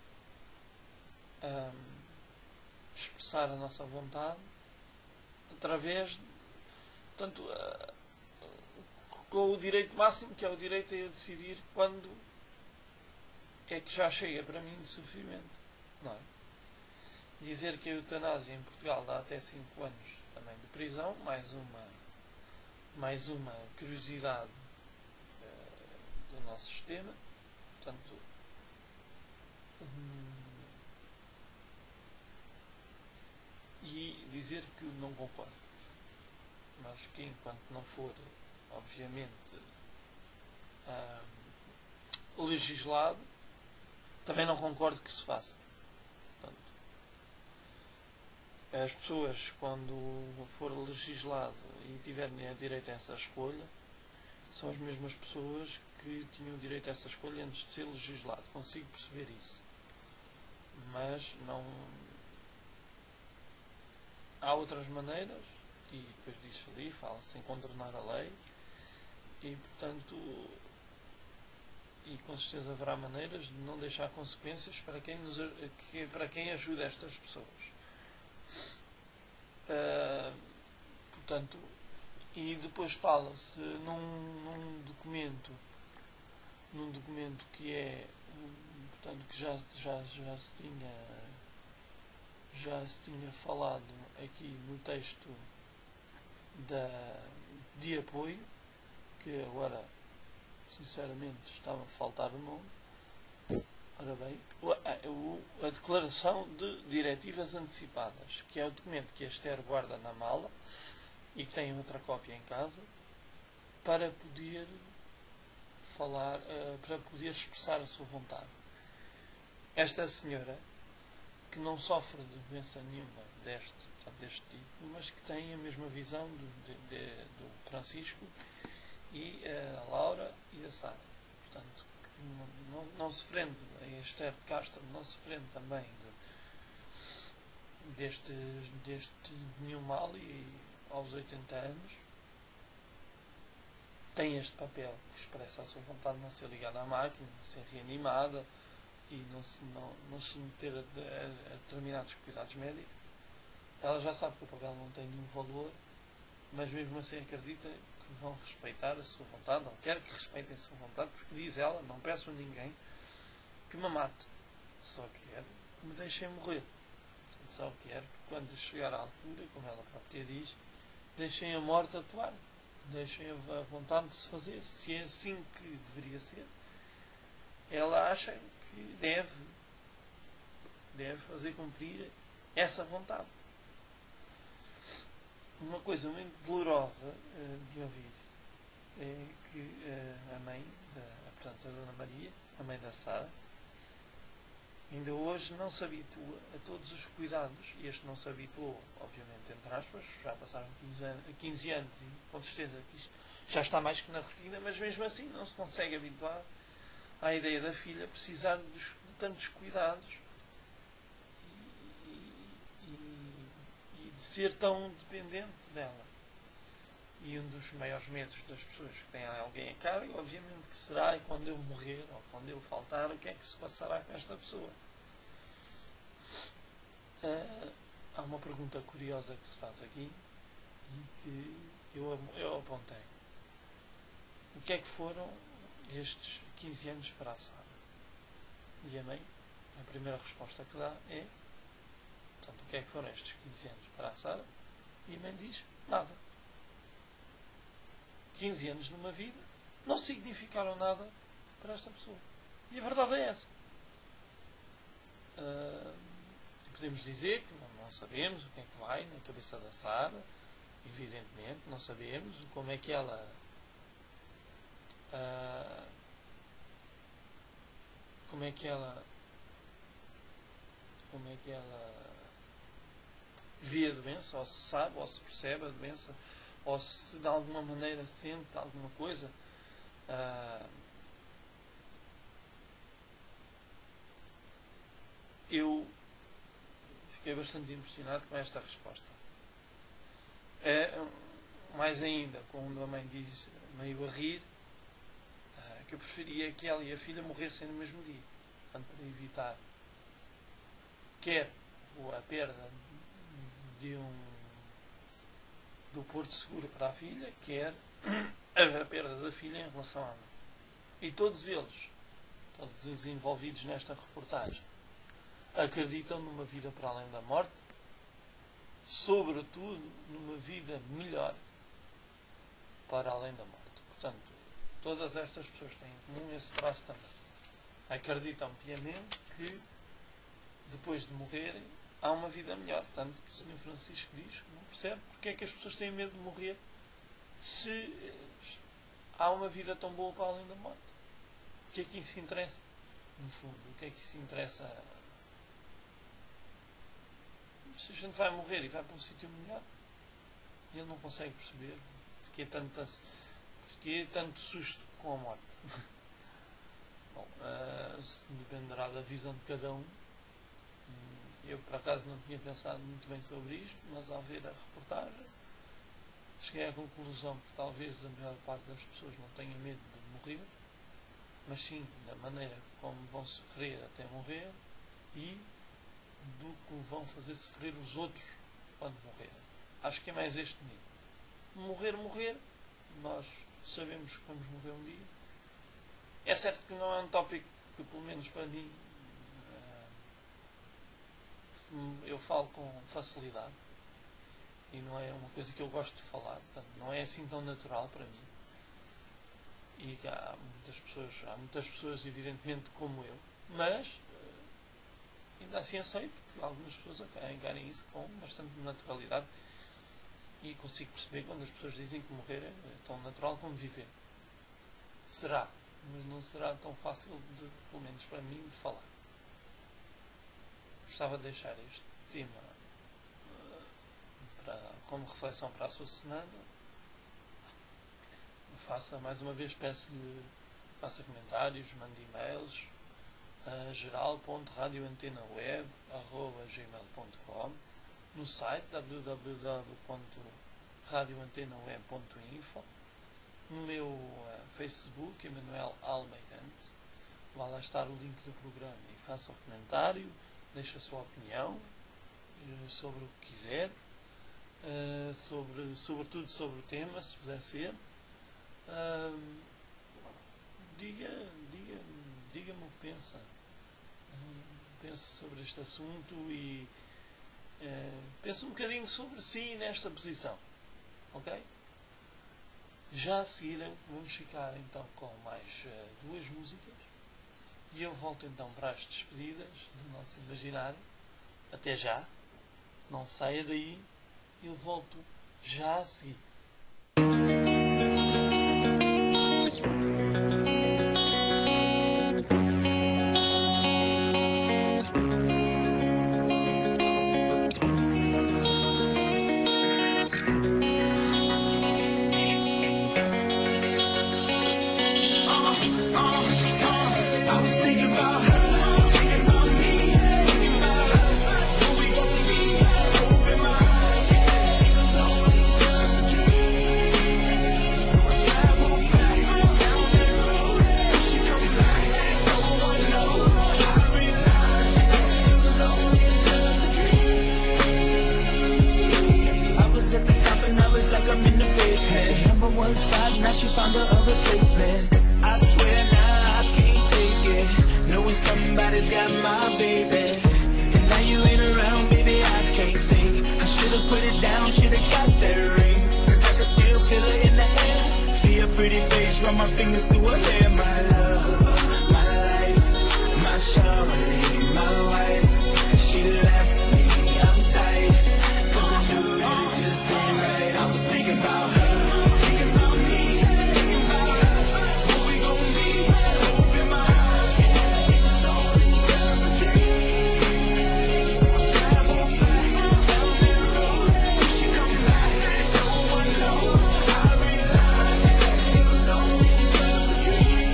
expressar a nossa vontade através, portanto, com o direito máximo, que é o direito a decidir quando é que já chega para mim de sofrimento, não é? Dizer que a eutanásia em Portugal dá até 5 anos também de prisão, mais uma curiosidade do nosso sistema. Portanto, e dizer que não concordo, mas que enquanto não for, obviamente, legislado, também não concordo que se faça. Portanto, as pessoas, quando for legislado e tiverem direito a essa escolha, são as mesmas pessoas que tinham direito a essa escolha antes de ser legislado. Consigo perceber isso. Mas não... Há outras maneiras, e depois disso ali, fala-se em contornar a lei, e portanto, e com certeza haverá maneiras de não deixar consequências para quem ajuda estas pessoas. Portanto, e depois fala-se num documento que é, portanto, que já se tinha falado aqui no texto de apoio, que agora sinceramente estava a faltar o nome. Ora bem, a declaração de diretivas antecipadas, que é o documento que a Esther guarda na mala e que tem outra cópia em casa, para poder falar, para poder expressar a sua vontade. Esta senhora, que não sofre de doença nenhuma deste tipo, mas que tem a mesma visão do Francisco e a Laura e a Sara. Portanto, não sofrendo, a Esther de Castro, não sofrendo também deste nenhum mal, e aos 80 anos tem este papel que expressa a sua vontade de não ser ligada à máquina, de ser reanimada e não se submeter a determinados cuidados médicos. Ela já sabe que o papel não tem nenhum valor, mas mesmo assim acredita que vão respeitar a sua vontade, ou quer que respeitem a sua vontade, porque diz ela: não peço a ninguém que me mate, só quero que me deixem morrer. Portanto, só quero que quando chegar à altura, como ela própria diz, deixem a morte atuar, deixem a vontade de se fazer. Se é assim que deveria ser, ela acha que deve fazer cumprir essa vontade. Uma coisa muito dolorosa de ouvir é que a mãe, portanto a Dona Maria, a mãe da Sara, ainda hoje não se habitua a todos os cuidados. E este não se habituou, obviamente, entre aspas, já passaram 15 anos e com certeza que isto já está mais que na rotina, mas mesmo assim não se consegue habituar à ideia da filha precisar de tantos cuidados de ser tão dependente dela. E um dos maiores medos das pessoas que têm alguém a cargo, obviamente que será, e quando eu morrer, ou quando eu faltar, o que é que se passará com esta pessoa? Há uma pergunta curiosa que se faz aqui, e que eu apontei. O que é que foram estes 15 anos para a Sara? E a mãe, a primeira resposta que dá é, portanto, o que é que foram estes 15 anos para a Sara? E a mãe diz, nada. 15 anos numa vida não significaram nada para esta pessoa. E a verdade é essa. Podemos dizer que não sabemos o que é que vai na cabeça da Sara, evidentemente, não sabemos como é que ela vê a doença, ou se sabe, ou se percebe a doença, ou se de alguma maneira sente alguma coisa. Eu fiquei bastante impressionado com esta resposta. Mais ainda, quando a mãe diz, meio a rir, que eu preferia que ela e a filha morressem no mesmo dia, portanto, para evitar quer a perda do porto seguro para a filha, quer a perda da filha em relação à mãe. E todos os envolvidos nesta reportagem, acreditam numa vida para além da morte, sobretudo numa vida melhor para além da morte. Portanto, todas estas pessoas têm em comum esse traço também. Acreditam piamente que depois de morrerem há uma vida melhor. Tanto que o Sr. Francisco diz, não percebe porque é que as pessoas têm medo de morrer se há uma vida tão boa para além da morte. O que é que isso interessa? No fundo, o que é que isso interessa? Se a gente vai morrer e vai para um sítio melhor, ele não consegue perceber porque é tanto susto com a morte. Bom, dependerá da visão de cada um. Eu, por acaso, não tinha pensado muito bem sobre isto, mas ao ver a reportagem, cheguei à conclusão que talvez a maior parte das pessoas não tenha medo de morrer, mas sim da maneira como vão sofrer até morrer e do que vão fazer sofrer os outros quando morrerem. Acho que é mais este medo. Morrer, nós sabemos que vamos morrer um dia. É certo que não é um tópico que, pelo menos para mim, eu falo com facilidade e não é uma coisa que eu gosto de falar, portanto, não é assim tão natural para mim. E há muitas pessoas evidentemente como eu, mas ainda assim aceito que algumas pessoas encarem isso com bastante naturalidade e consigo perceber quando as pessoas dizem que morrer é tão natural como viver. Será, mas não será tão fácil, pelo menos para mim, de falar. Gostava de deixar este tema como reflexão para a sua semana. Mais uma vez peço-lhe, faça comentários, mande e-mails a geral.radioantenaweb@gmail.com, no site www.radioantenaweb.info, no meu Facebook, Emanuel Almeirante. Vai lá estar o link do programa e faça o comentário, deixe a sua opinião sobre o que quiser, sobretudo sobre o tema, se puder ser. Diga-me o que pensa. Pensa sobre este assunto e pensa um bocadinho sobre si nesta posição. Ok? Já a seguir vamos ficar então com mais 2 músicas e eu volto então para as despedidas do nosso imaginário. Até já, não saia daí, eu volto já a seguir. Thinking about me, thinking about us. Who we gon' be? Open my eyes. when somebody's got my baby. And now you ain't around, baby, I can't think. I should've put it down, should've got that ring. Cause I can still feel it in the air. See her pretty face, run my fingers through her hair. My love, my life, my shawty, my wife. She left me, I'm tight. Cause I knew that it just ain't right. I was thinking about her, thinking about me, thinking about us. What we gon' be, hope in my heart. Yeah, it was only just a dream. So I travel back down that road. When she come back, no one knows. I realize it was only just a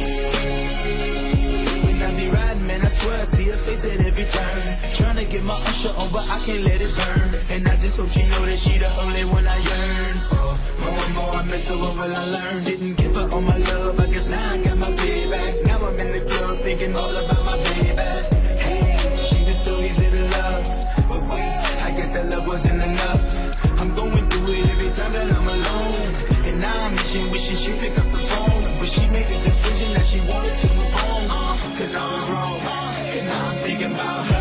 dream. When I be riding, man, I swear I see her face at every turn. Tryna get my usher on, but I can't let it burn. And I just hope she know that she the only one I yearn for. More and more I miss her, what will I learn? Didn't give her all my love, I guess now I got my payback. Now I'm in the club thinking all about my baby. Hey, she was so easy to love, but wait, I guess that love wasn't enough. I'm going through it every time that I'm alone. And now I'm wishing she'd pick up the phone. But she made the decision that she wanted to move on. Cause I was wrong, and I was thinking about her.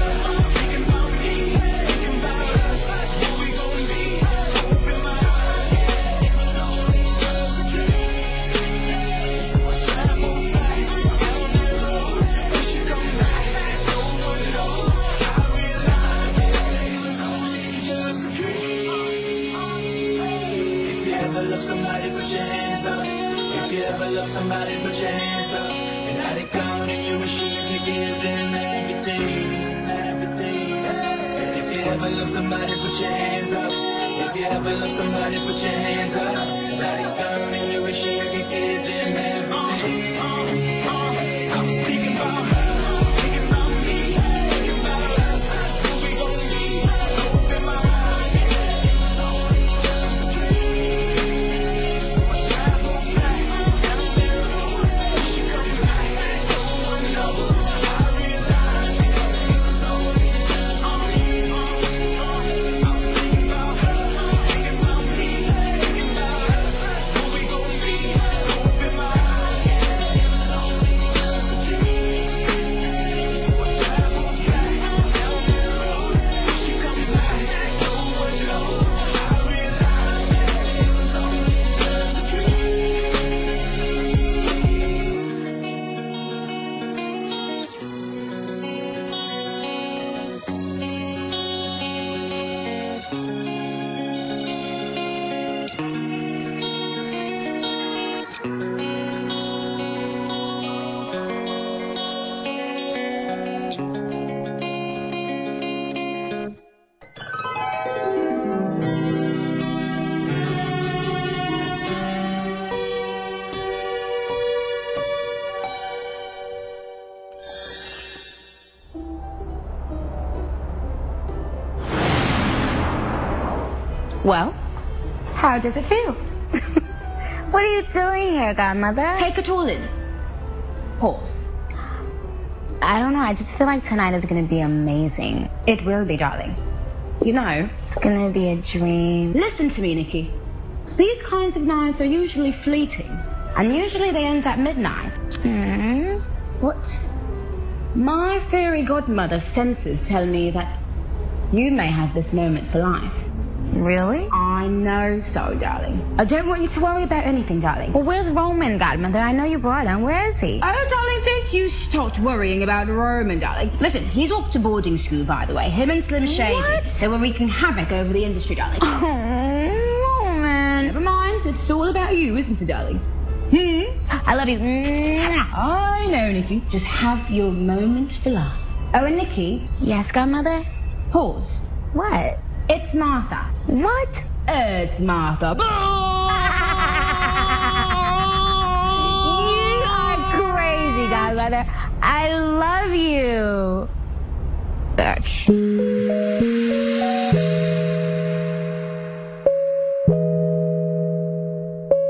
Somebody put your hands up. If you ever love somebody, put your hands up. And now they gone and you wish you could give them everything, everything. Said if you ever love somebody, put your hands up. If you ever love somebody, put your hands up. Now they gone and you wish you could give them everything. I was thinking about her, thinking about me, thinking about us. What we gon' be, hope in my heart. Yeah, it was only just a dream. So I travel back down that road. When she come back, no one knows. I realized it was only just a dream. I was thinking about her, thinking about me, thinking about us. What we gon' be, hope in my heart. Yeah, it was only just a dream. So I travel back down that road. When she come back, no one knows. I realized it was only just a Well, how does it feel? What are you doing here, godmother? Take it all in. Pause. I don't know, I just feel like tonight is gonna be amazing. It will be, darling. You know, It's gonna be a dream. listen to me, Nikki. These kinds of nights are usually fleeting, and usually they end at midnight. Hmm? What? My fairy godmother senses tell me that you may have this moment for life. Really? I know so, darling. I don't want you to worry about anything, darling. Well, where's Roman, godmother? I know you brought him. Where is he? Oh, darling, don't you start worrying about Roman, darling. Listen, he's off to boarding school, by the way. Him and Slim Shady. What? So we're wreaking havoc over the industry, darling. Oh, Roman. Never mind, it's all about you, isn't it, darling? I love you. Mwah. I know, Nikki. Just have your moment for life. Oh, and Nikki, Yes, godmother? pause. What? It's Martha. What? It's Martha. You are crazy, godmother. I love you. Bitch.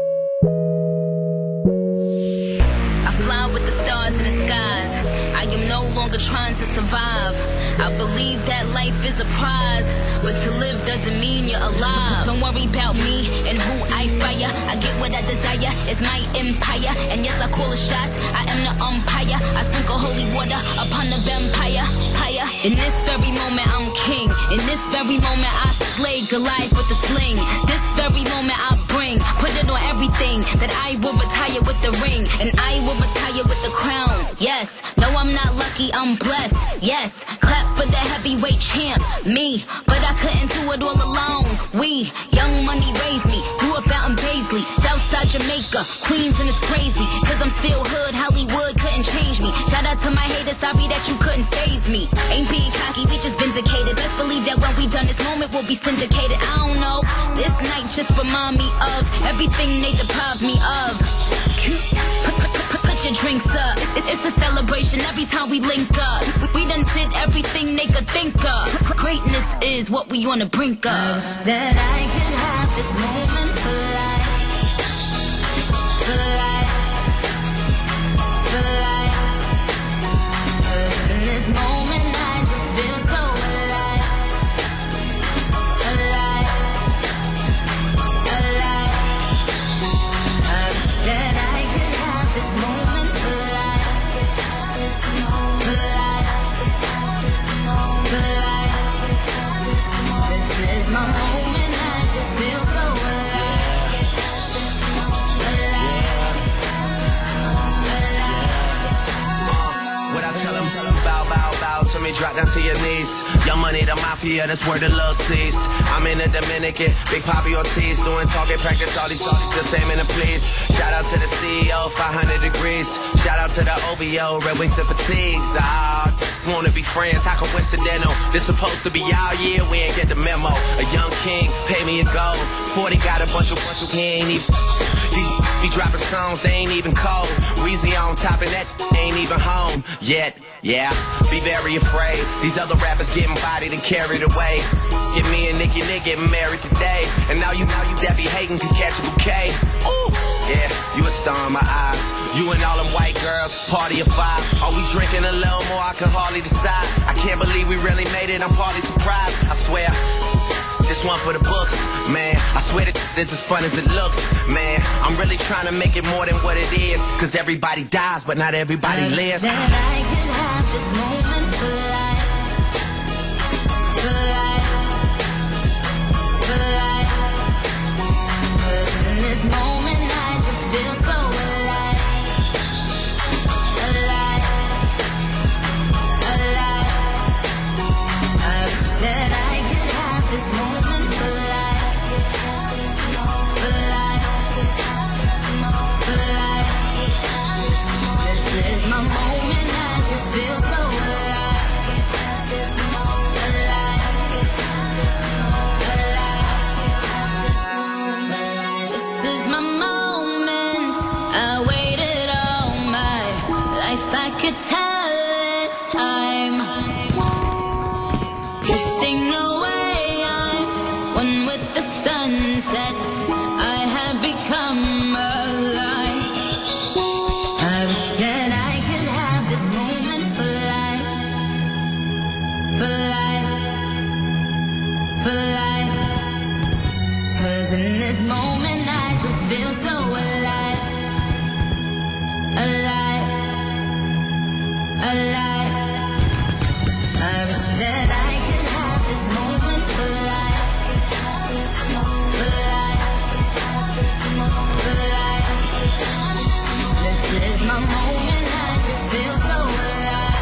I fly with the stars in the skies. I am no no longer trying to survive. I believe that life is a prize, but to live doesn't mean you're alive. Don't worry about me and who I fire. I get what I desire, it's my empire. And yes, I call the shots, I am the umpire. I sprinkle holy water upon the vampire. In this very moment I'm king. In this very moment I slay Goliath with a sling. This very moment I bring, put it on everything, that I will retire with the ring, and I will retire with the crown. Yes, no, I'm not lucky, I'm blessed. Yes, clap for the heavyweight champ, me. But I couldn't do it all alone. We, Young Money raised me, grew up out in Paisley, Southside Jamaica, Queens, and it's crazy, cause I'm still hood, Hollywood couldn't change me. Shout out to my haters, sorry that you couldn't faze me. Ain't being cocky, we just vindicated. Best believe that when we done this moment, we'll be syndicated. I don't know, this night just remind me of everything they deprived me of. Put your drinks up, it's a celebration every time we link up. We done did everything they could think of. Greatness is what we on the brink of. I wish that I could have this moment for life. For life. For life. 'Cause in this moment I just feel so alive. Alive. Alive. I wish that I could have this moment for life. For life. For life. This is my moment, I just feel so alive. Alive. Alive. What I tell them? Bow, bow, bow to me, drop down to your knees. Young Money, the mafia, that's where the love sees. I'm in the Dominican, Big Papi Ortiz, doing target practice, all these starties just aiming to please. Shout out to the CEO, 500 degrees. Shout out to the OVO, Red Wings and Fatigues. Wanna be friends, how coincidental. This supposed to be our year, we ain't get the memo. A young king, pay me a gold. 40 got a bunch of he ain't even. These be dropping songs, they ain't even cold. Weezy on top of that, they ain't even home yet. Yeah, be very afraid. These other rappers getting bodied and carried away. Get me and Nicki getting married today. And now you that be hating can catch a bouquet. Ooh, yeah, you a star in my eyes. You and all them white girls, party of 5. Are we drinking a little more? I can hardly decide. I can't believe we really made it, I'm partly surprised. I swear, this one for the books, man. I swear that this is as fun as it looks, man. I'm really trying to make it more than what it is. Cause everybody dies, but not everybody lives. That I could have this moment for life. For life. For life. 'Cause in this moment I just feel so alive. Alive. Alive. I wish that I could have this moment for life. For life. For life. This is my moment, I just feel so alive. Alive. Alive. This is my moment, I waited all my life, I could tell it's time. Drifting away, I'm one with the sunset, I have become alive. I wish that I could have this moment for life. For life. For life. 'Cause in this moment I just feel so alive. Alive. Alive. I wish that I could have this moment for life. For life. For life. This is my moment, I just feel so alive.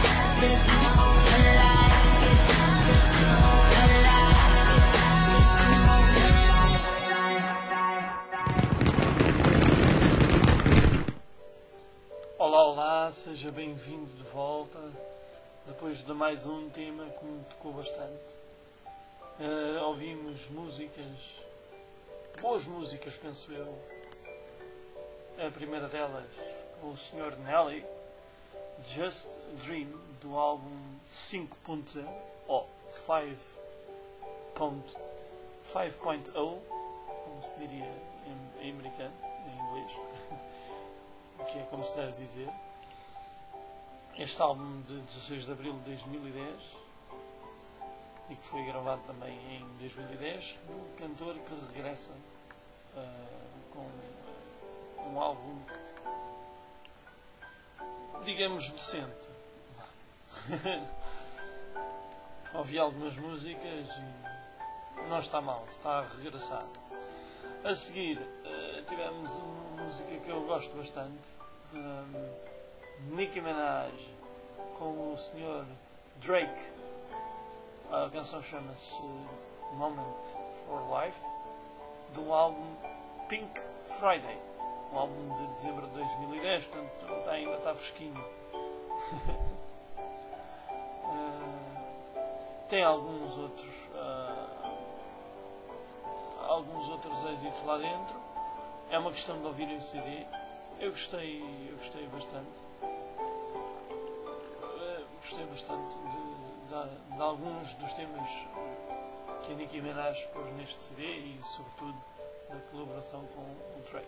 Alive. Olá, olá, seja bem-vindo de volta. Depois de mais um tema que me tocou bastante. Ouvimos músicas, boas músicas, penso eu. A primeira delas, com o Sr. Nelly, Just Dream, do álbum 5.0, ou 5.0, como se diria em americano, em inglês, que é como se deve dizer. este álbum de 16 de Abril de 2010 e que foi gravado também em 2010, um cantor que regressa com um álbum, digamos, decente. Ouvi algumas músicas e não está mal, está a regressar. A seguir tivemos uma música que eu gosto bastante, Nicki Minaj com o Sr. Drake. A canção chama-se Moment for Life, do álbum Pink Friday, um álbum de dezembro de 2010, portanto ainda está fresquinho. Tem alguns outros êxitos lá dentro. É uma questão de ouvirem o CD. Eu gostei bastante. Gostei bastante de alguns dos temas que a Nicki Minaj pôs neste CD e sobretudo da colaboração com o Drake.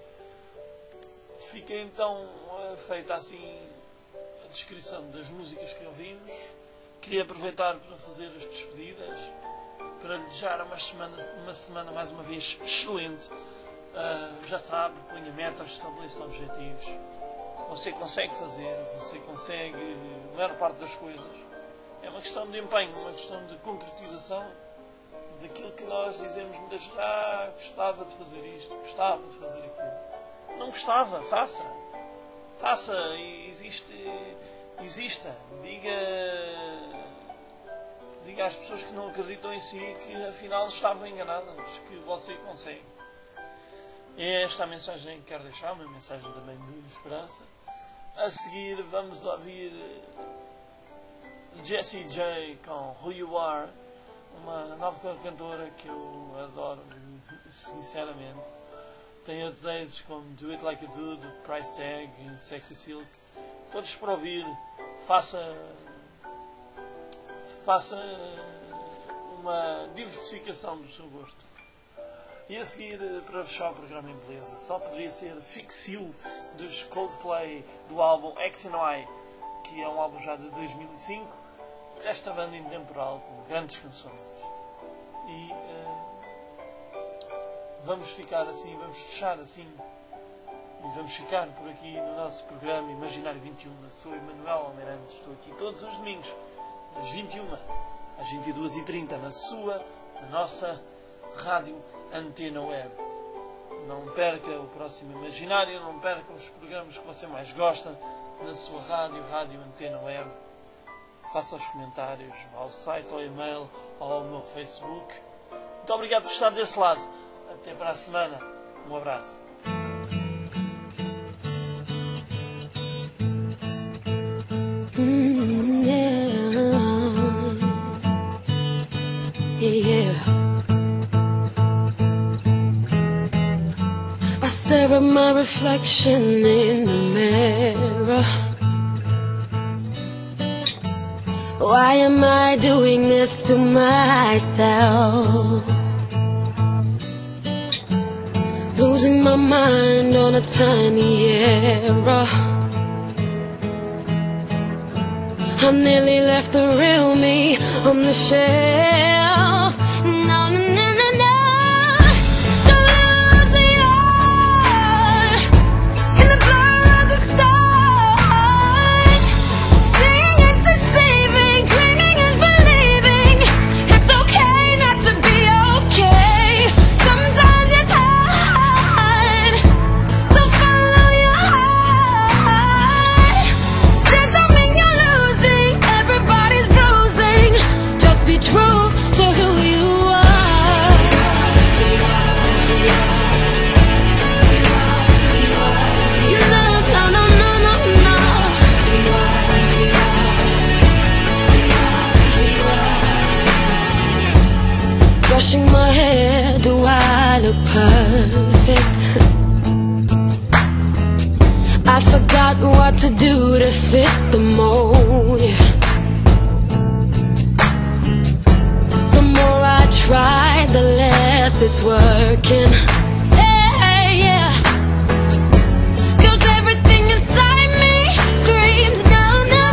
Fica então feita assim a descrição das músicas que ouvimos. Queria aproveitar para fazer as despedidas, para lhe desejar uma semana mais uma vez excelente. Já sabe, ponha metas, estabeleça objetivos. Você consegue fazer, você consegue a maior parte das coisas. É uma questão de empenho, uma questão de concretização daquilo que nós dizemos muitas vezes. Gostava de fazer isto, gostava de fazer aquilo. Não gostava, faça. Faça, exista. Diga às pessoas que não acreditam em si que afinal estavam enganadas, que você consegue. É esta a mensagem que quero deixar, uma mensagem também de esperança. A seguir vamos ouvir Jessie J com Who You Are, uma nova cantora que eu adoro, sinceramente. Tem outros êxitos como Do It Like a Dude, Price Tag e Sexy Silk. Todos para ouvir. Faça uma diversificação do seu gosto. E a seguir, para fechar o programa em beleza, só poderia ser Fix You dos Coldplay, do álbum X and Y, que é um álbum já de 2005, desta banda intemporal com grandes canções. E vamos ficar assim, vamos fechar assim, e vamos ficar por aqui no nosso programa Imaginário 21. Eu sou Emanuel Almeirante, estou aqui todos os domingos, das 21 às 22h30, na nossa rádio Antena Web. Não perca o próximo Imaginário, não perca os programas que você mais gosta na sua rádio Antena Web. Faça os comentários, vá ao site, ao e-mail, ao meu Facebook. Muito obrigado por estar desse lado. Até para a semana. Um abraço. I stare at my reflection in the mirror. Why am I doing this to myself? Losing my mind on a tiny error. I nearly left the real me on the shelf. No, no, no, no, no. Don't lose the eye in the blur of the stars. Seeing is deceiving, dreaming is believing. It's okay not to be okay. Sometimes it's hard to follow your heart. Say something you're losing, everybody's bruising. Just be true to who you are. You love, no, no, no, no, no. Brushing my hair, do I look perfect? I forgot what to do to fit the mold. The more I try, the less it's working. Hey, yeah. 'Cause everything inside me screams no, no.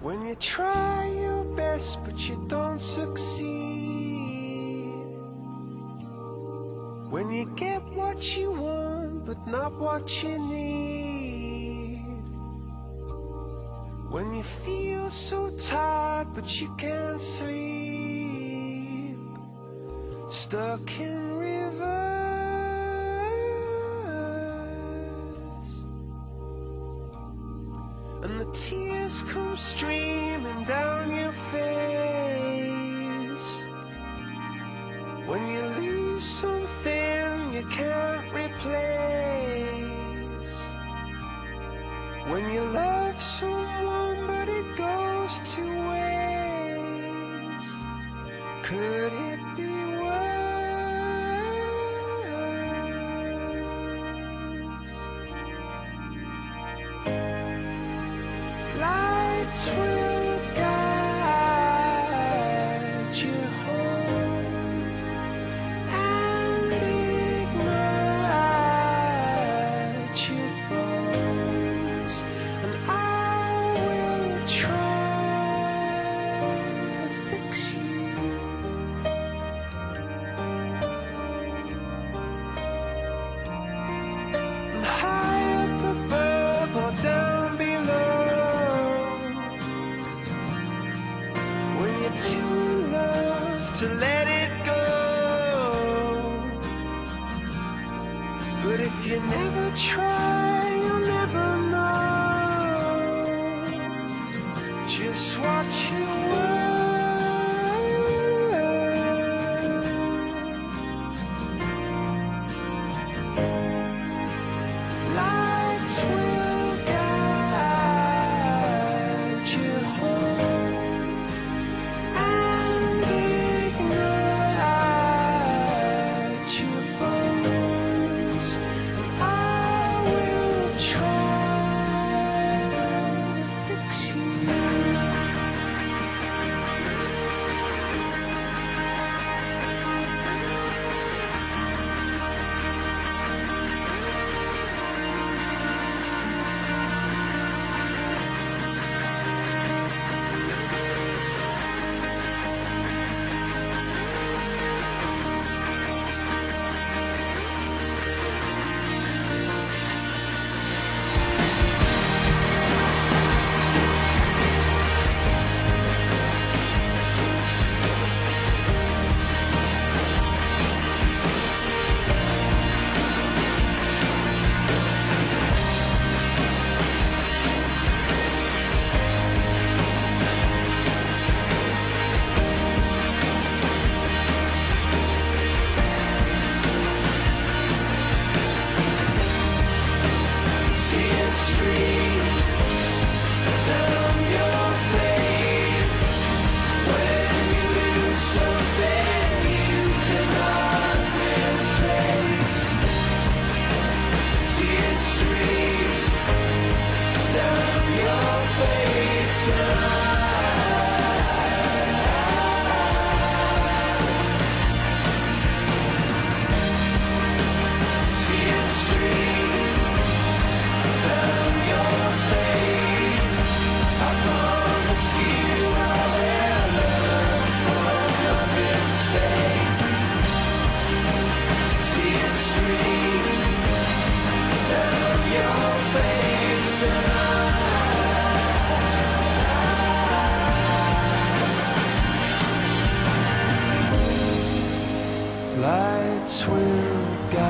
When you try your best but you don't succeed. When you get what you want but not what you need. When you feel so tired but you can't sleep. Stuck in rivers, and the tears come streaming down your face. When you lose something you can't replace. When you love someone but it goes to waste. Could it be worse? Lights will guide you home and ignite your bones, and I will try to fix you. And high up above or down below, when you're too in love to let it go. But if you never try, you'll never know just what you were. Lights will guide you home and ignite your bones, and I will try to fix you. Tears stream down your face when you lose something you cannot replace. Tears stream down your face, tears stream down your face. I promise you I'll learn from your mistakes. Tears stream down your face, lights will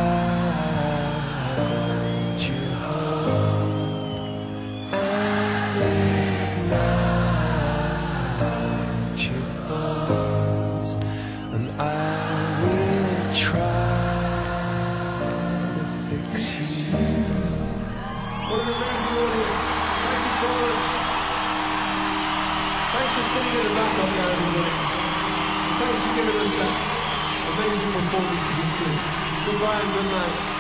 guide you home and ignite your bones, and I will try to fix you. What an amazing audience. Thank you so much. Thanks for sitting in the back of the audience. Thanks for giving us that amazing performance to do. Goodbye and good night.